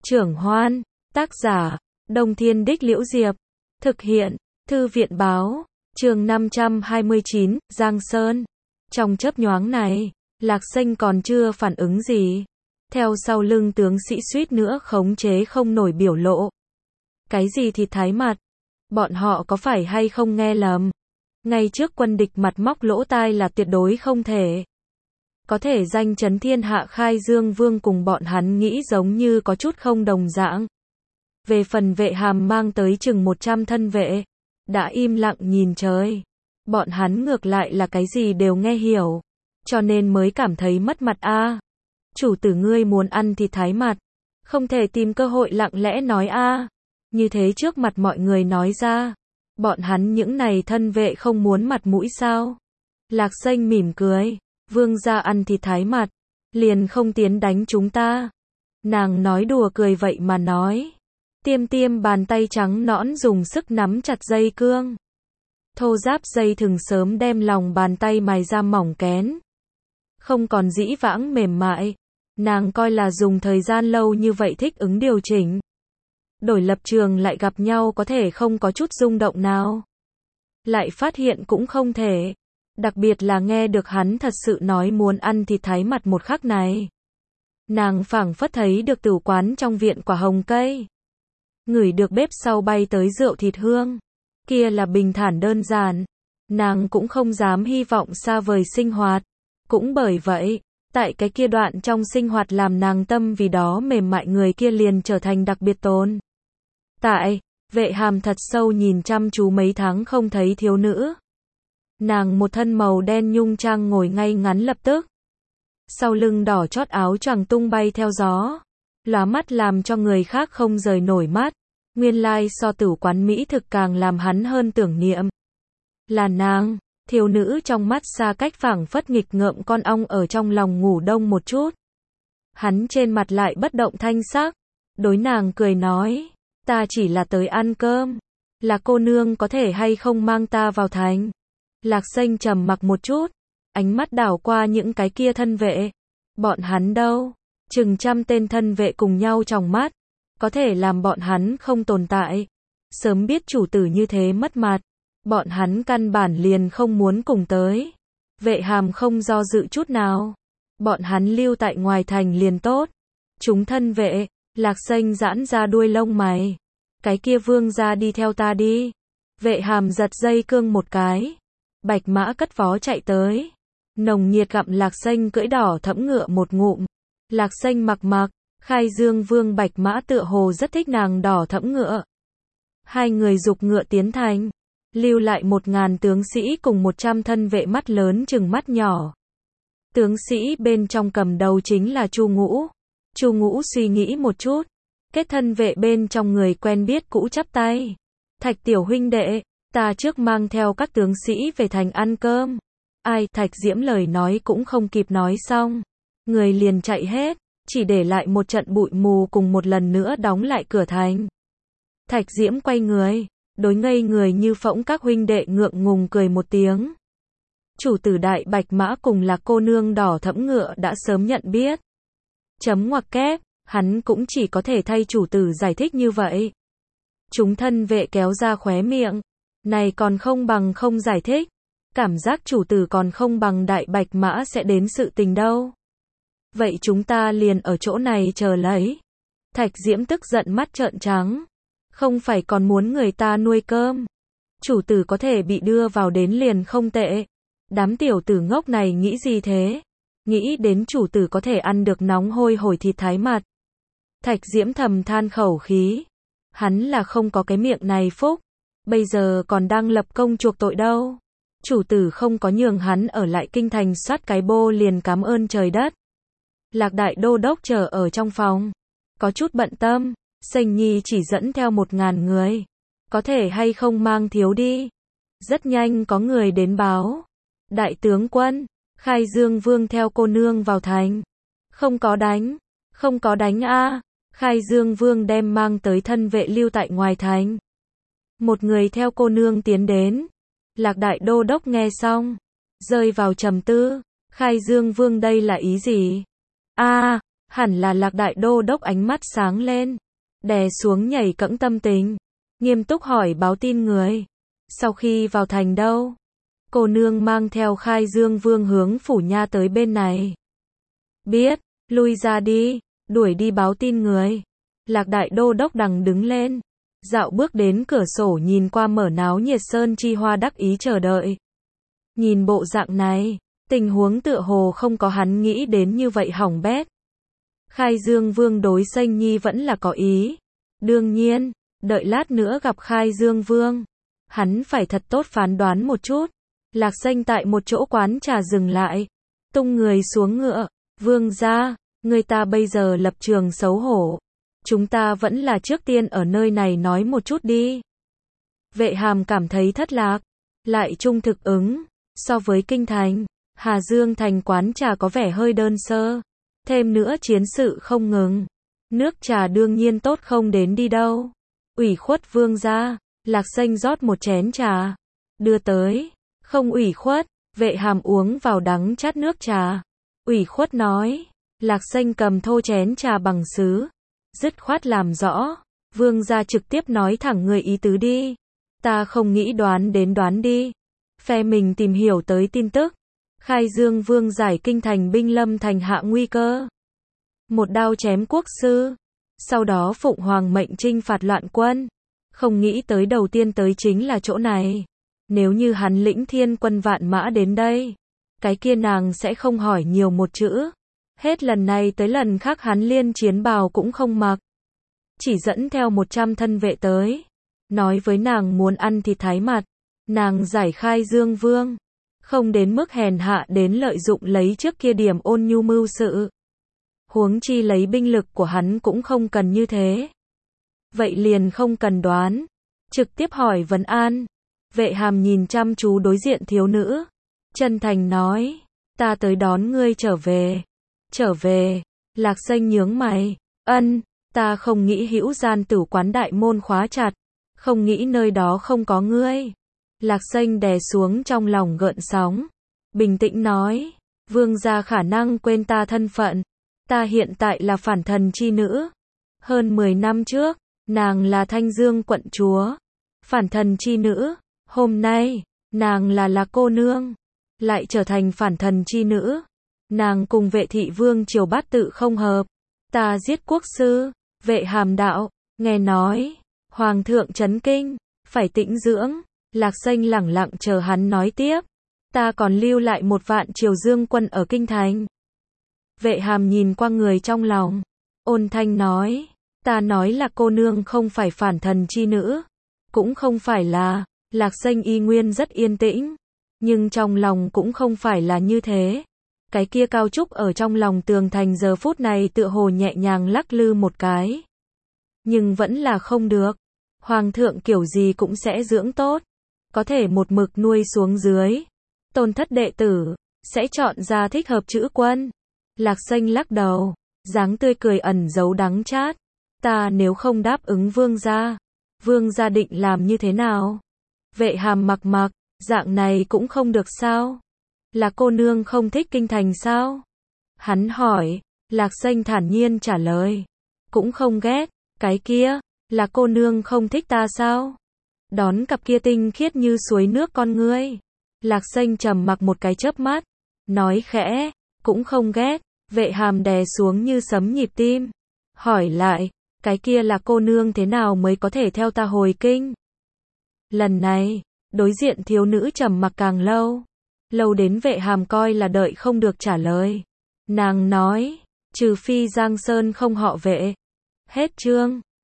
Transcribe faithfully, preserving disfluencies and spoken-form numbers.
Trưởng Hoan, tác giả, Đông Thiên Đích Liễu Diệp, thực hiện, Thư viện Báo, chương năm trăm hai mươi chín, Giang Sơn. Trong chớp nhoáng này, Lạc Xanh còn chưa phản ứng gì. Theo sau lưng tướng sĩ suýt nữa khống chế không nổi biểu lộ. Cái gì thì thái mặt? Bọn họ có phải hay không nghe lầm? Ngay trước quân địch mặt móc lỗ tai là tuyệt đối không thể. Có thể danh chấn thiên hạ Khai Dương Vương cùng bọn hắn nghĩ giống như có chút không đồng dạng. Về phần Vệ Hàm mang tới chừng một trăm thân vệ, đã im lặng nhìn trời. Bọn hắn ngược lại là cái gì đều nghe hiểu, cho nên mới cảm thấy mất mặt a. À, chủ tử ngươi muốn ăn thịt thái mặt, không thể tìm cơ hội lặng lẽ nói a. À, như thế trước mặt mọi người nói ra, bọn hắn những này thân vệ không muốn mặt mũi sao? Lạc Xanh mỉm cười, vương gia ăn thịt thái mặt, liền không tiến đánh chúng ta. Nàng nói đùa cười vậy mà nói. Tiêm tiêm bàn tay trắng nõn dùng sức nắm chặt dây cương. Thô giáp dây thừng sớm đem lòng bàn tay mài ra mỏng kén. Không còn dĩ vãng mềm mại. Nàng coi là dùng thời gian lâu như vậy thích ứng điều chỉnh. Đổi lập trường lại gặp nhau có thể không có chút rung động nào. Lại phát hiện cũng không thể. Đặc biệt là nghe được hắn thật sự nói muốn ăn thịt thái mặt một khắc này. Nàng phảng phất thấy được tử quán trong viện quả hồng cây. Ngửi được bếp sau bay tới rượu thịt hương. Kia là bình thản đơn giản. Nàng cũng không dám hy vọng xa vời sinh hoạt. Cũng bởi vậy, tại cái kia đoạn trong sinh hoạt làm nàng tâm vì đó mềm mại người kia liền trở thành đặc biệt tồn. Tại, Vệ Hàm thật sâu nhìn chăm chú mấy tháng không thấy thiếu nữ. Nàng một thân màu đen nhung trang ngồi ngay ngắn lập tức. Sau lưng đỏ chót áo choàng tung bay theo gió. Lóa mắt làm cho người khác không rời nổi mắt. Nguyên lai so tử quán mỹ thực càng làm hắn hơn tưởng niệm. Là nàng, thiếu nữ trong mắt xa cách phảng phất nghịch ngợm con ong ở trong lòng ngủ đông một chút. Hắn trên mặt lại bất động thanh sắc. Đối nàng cười nói, ta chỉ là tới ăn cơm. Là cô nương có thể hay không mang ta vào thành. Lạc Xanh trầm mặc một chút. Ánh mắt đảo qua những cái kia thân vệ. Bọn hắn đâu? Chừng trăm tên thân vệ cùng nhau trong mắt. Có thể làm bọn hắn không tồn tại. Sớm biết chủ tử như thế mất mặt. Bọn hắn căn bản liền không muốn cùng tới. Vệ Hàm không do dự chút nào. Bọn hắn lưu tại ngoài thành liền tốt. Chúng thân vệ, Lạc Xanh giãn ra đuôi lông mày. Cái kia vương ra đi theo ta đi. Vệ Hàm giật dây cương một cái. Bạch mã cất vó chạy tới. Nồng nhiệt gặm Lạc Xanh cưỡi đỏ thẫm ngựa một ngụm. Lạc Xanh mặc mặc. Khai Dương Vương Bạch mã tựa hồ rất thích nàng đỏ thẫm ngựa. Hai người giục ngựa tiến thành. Lưu lại một ngàn tướng sĩ cùng một trăm thân vệ mắt lớn chừng mắt nhỏ. Tướng sĩ bên trong cầm đầu chính là Chu Ngũ. Chu Ngũ suy nghĩ một chút. Kết thân vệ bên trong người quen biết cũ chắp tay. Thạch tiểu huynh đệ, ta trước mang theo các tướng sĩ về thành ăn cơm. Ai, Thạch Diễm lời nói cũng không kịp nói xong. Người liền chạy hết. Chỉ để lại một trận bụi mù cùng một lần nữa đóng lại cửa thành. Thạch Diễm quay người, đối ngây người như phỗng các huynh đệ ngượng ngùng cười một tiếng. Chủ tử đại Bạch mã cùng là cô nương đỏ thẫm ngựa đã sớm nhận biết. Chấm ngoặc kép, hắn cũng chỉ có thể thay chủ tử giải thích như vậy. Chúng thân vệ kéo ra khóe miệng. Này còn không bằng không giải thích. Cảm giác chủ tử còn không bằng đại Bạch mã sẽ đến sự tình đâu. Vậy chúng ta liền ở chỗ này chờ lấy. Thạch Diễm tức giận mắt trợn trắng. Không phải còn muốn người ta nuôi cơm. Chủ tử có thể bị đưa vào đến liền không tệ. Đám tiểu tử ngốc này nghĩ gì thế? Nghĩ đến chủ tử có thể ăn được nóng hôi hổi thịt thái mặt. Thạch Diễm thầm than khẩu khí. Hắn là không có cái miệng này phúc. Bây giờ còn đang lập công chuộc tội đâu. Chủ tử không có nhường hắn ở lại kinh thành soát cái bô liền cảm ơn trời đất. Lạc đại đô đốc chờ ở trong phòng. Có chút bận tâm. Sành Nhi chỉ dẫn theo một ngàn người. Có thể hay không mang thiếu đi. Rất nhanh có người đến báo. Đại tướng quân. Khai Dương Vương theo cô nương vào thành. Không có đánh. Không có đánh a. Khai Dương Vương đem mang tới thân vệ lưu tại ngoài thành. Một người theo cô nương tiến đến. Lạc đại đô đốc nghe xong. Rơi vào trầm tư. Khai Dương Vương đây là ý gì? A, Hẳn là Lạc Đại Đô đốc ánh mắt sáng lên, đè xuống nhảy cẫng tâm tình, nghiêm túc hỏi báo tin người. Sau khi vào thành đâu? Cô nương mang theo Khai Dương Vương hướng phủ nha tới bên này. Biết, lui ra đi, đuổi đi báo tin người. Lạc Đại Đô đốc đằng đứng lên, dạo bước đến cửa sổ nhìn qua mở náo nhiệt sơn chi hoa đắc ý chờ đợi. Nhìn bộ dạng này, tình huống tựa hồ không có hắn nghĩ đến như vậy hỏng bét. Khai Dương Vương đối Sanh Nhi vẫn là có ý. Đương nhiên, đợi lát nữa gặp Khai Dương Vương, hắn phải thật tốt phán đoán một chút. Lạc Sanh tại một chỗ quán trà dừng lại, tung người xuống ngựa. Vương gia, người ta bây giờ lập trường xấu hổ. Chúng ta vẫn là trước tiên ở nơi này nói một chút đi. Vệ Hàm cảm thấy thất lạc, lại trung thực ứng. So với kinh thành, Hà Dương thành quán trà có vẻ hơi đơn sơ. Thêm nữa chiến sự không ngừng. Nước trà đương nhiên tốt không đến đi đâu. Ủy khuất vương gia, Lạc Sanh rót một chén trà, đưa tới. Không ủy khuất, Vệ Hàm uống vào đắng chát nước trà. Ủy khuất nói, Lạc Sanh cầm thô chén trà bằng sứ, dứt khoát làm rõ. Vương gia trực tiếp nói thẳng người ý tứ đi. Ta không nghĩ đoán đến đoán đi. Phe mình tìm hiểu tới tin tức. Khai Dương Vương giải kinh thành binh lâm thành hạ nguy cơ. Một đao chém quốc sư. Sau đó Phụng Hoàng mệnh trinh phạt loạn quân. Không nghĩ tới đầu tiên tới chính là chỗ này. Nếu như hắn lĩnh thiên quân vạn mã đến đây, cái kia nàng sẽ không hỏi nhiều một chữ. Hết lần này tới lần khác hắn liên chiến bào cũng không mặc. Chỉ dẫn theo một trăm thân vệ tới. Nói với nàng muốn ăn thịt thái mặt. Nàng giải Khai Dương Vương. Không đến mức hèn hạ đến lợi dụng lấy trước kia điểm ôn nhu mưu sự. Huống chi lấy binh lực của hắn cũng không cần như thế. Vậy liền không cần đoán. Trực tiếp hỏi vấn an. Vệ Hàm nhìn chăm chú đối diện thiếu nữ. Chân thành nói. Ta tới đón ngươi trở về. Trở về. Lạc Sanh nhướng mày. Ân, ta không nghĩ hữu gian tử quán đại môn khóa chặt. Không nghĩ nơi đó không có ngươi. Lạc Sanh đè xuống trong lòng gợn sóng. Bình tĩnh nói. Vương gia khả năng quên ta thân phận. Ta hiện tại là phản thần chi nữ. Hơn mười năm trước, nàng là Thanh Dương quận chúa. Phản thần chi nữ. Hôm nay, nàng là Lạc cô nương. Lại trở thành phản thần chi nữ. Nàng cùng Vệ thị vương triều bát tự không hợp. Ta giết quốc sư. Vệ Hàm đạo. Nghe nói. Hoàng thượng chấn kinh. Phải tĩnh dưỡng. Lạc Sanh lẳng lặng chờ hắn nói tiếp. Ta còn lưu lại một vạn triều dương quân ở kinh thành. Vệ Hàm nhìn qua người trong lòng. Ôn thanh nói. Ta nói là cô nương không phải phản thần chi nữ. Cũng không phải là. Lạc Sanh y nguyên rất yên tĩnh. Nhưng trong lòng cũng không phải là như thế. Cái kia cao trúc ở trong lòng tường thành giờ phút này tựa hồ nhẹ nhàng lắc lư một cái. Nhưng vẫn là không được. Hoàng thượng kiểu gì cũng sẽ dưỡng tốt. Có thể một mực nuôi xuống dưới. Tôn thất đệ tử. Sẽ chọn ra thích hợp chữ quân. Lạc Sanh lắc đầu. Dáng tươi cười ẩn giấu đắng chát. Ta nếu không đáp ứng vương gia. Vương gia định làm như thế nào? Vệ Hàm mặc mặc. Dạng này cũng không được sao? Là cô nương không thích kinh thành sao? Hắn hỏi. Lạc Sanh thản nhiên trả lời. Cũng không ghét. Cái kia. Là cô nương không thích ta sao? Đón cặp kia tinh khiết như suối nước con ngươi. Lạc Sanh trầm mặc một cái chớp mắt. Nói khẽ. Cũng không ghét. Vệ Hàm đè xuống như sấm nhịp tim. Hỏi lại. Cái kia là cô nương thế nào mới có thể theo ta hồi kinh? Lần này. Đối diện thiếu nữ trầm mặc càng lâu. Lâu đến Vệ Hàm coi là đợi không được trả lời. Nàng nói. Trừ phi Giang Sơn không họ Vệ. Hết chương.